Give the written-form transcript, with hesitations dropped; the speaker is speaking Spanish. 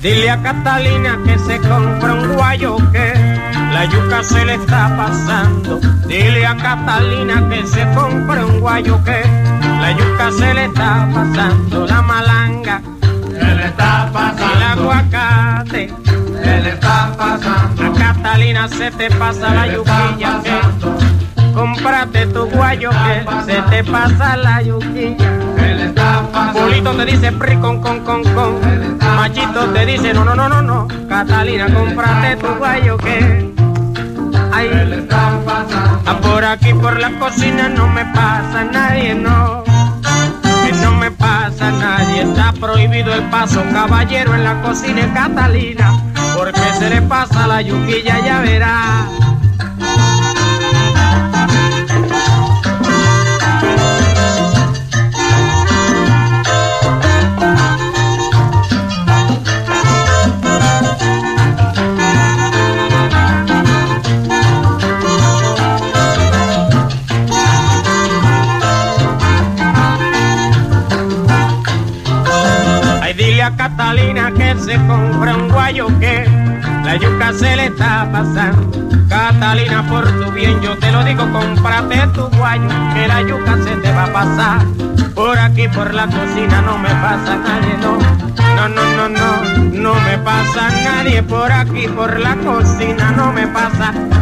Dile a Catalina que se compra un guayo que la yuca se le está pasando. Dile a Catalina que se compra un guayo que la yuca se le está pasando. La malanga se le está pasando. El aguacate se le está pasando. A Catalina se te pasa la yuquilla que cómprate tu guayo que se te pasa la yuquilla. Se le está pasando. Pulito te dice pri con. Machito te dice no. Catalina, cómprate tu guayo que ay, se le está pasando. Por aquí por la cocina no me pasa nadie, no. Que no me pasa nadie. Está prohibido el paso, caballero, en la cocina, Catalina, porque se le pasa la yuquilla, ya verá. Dile a Catalina que se compra un guayo que la yuca se le está pasando. Catalina, por tu bien yo te lo digo, cómprate tu guayo que la yuca se te va a pasar. Por aquí por la cocina no me pasa nadie, no. No me pasa nadie por aquí por la cocina, no me pasa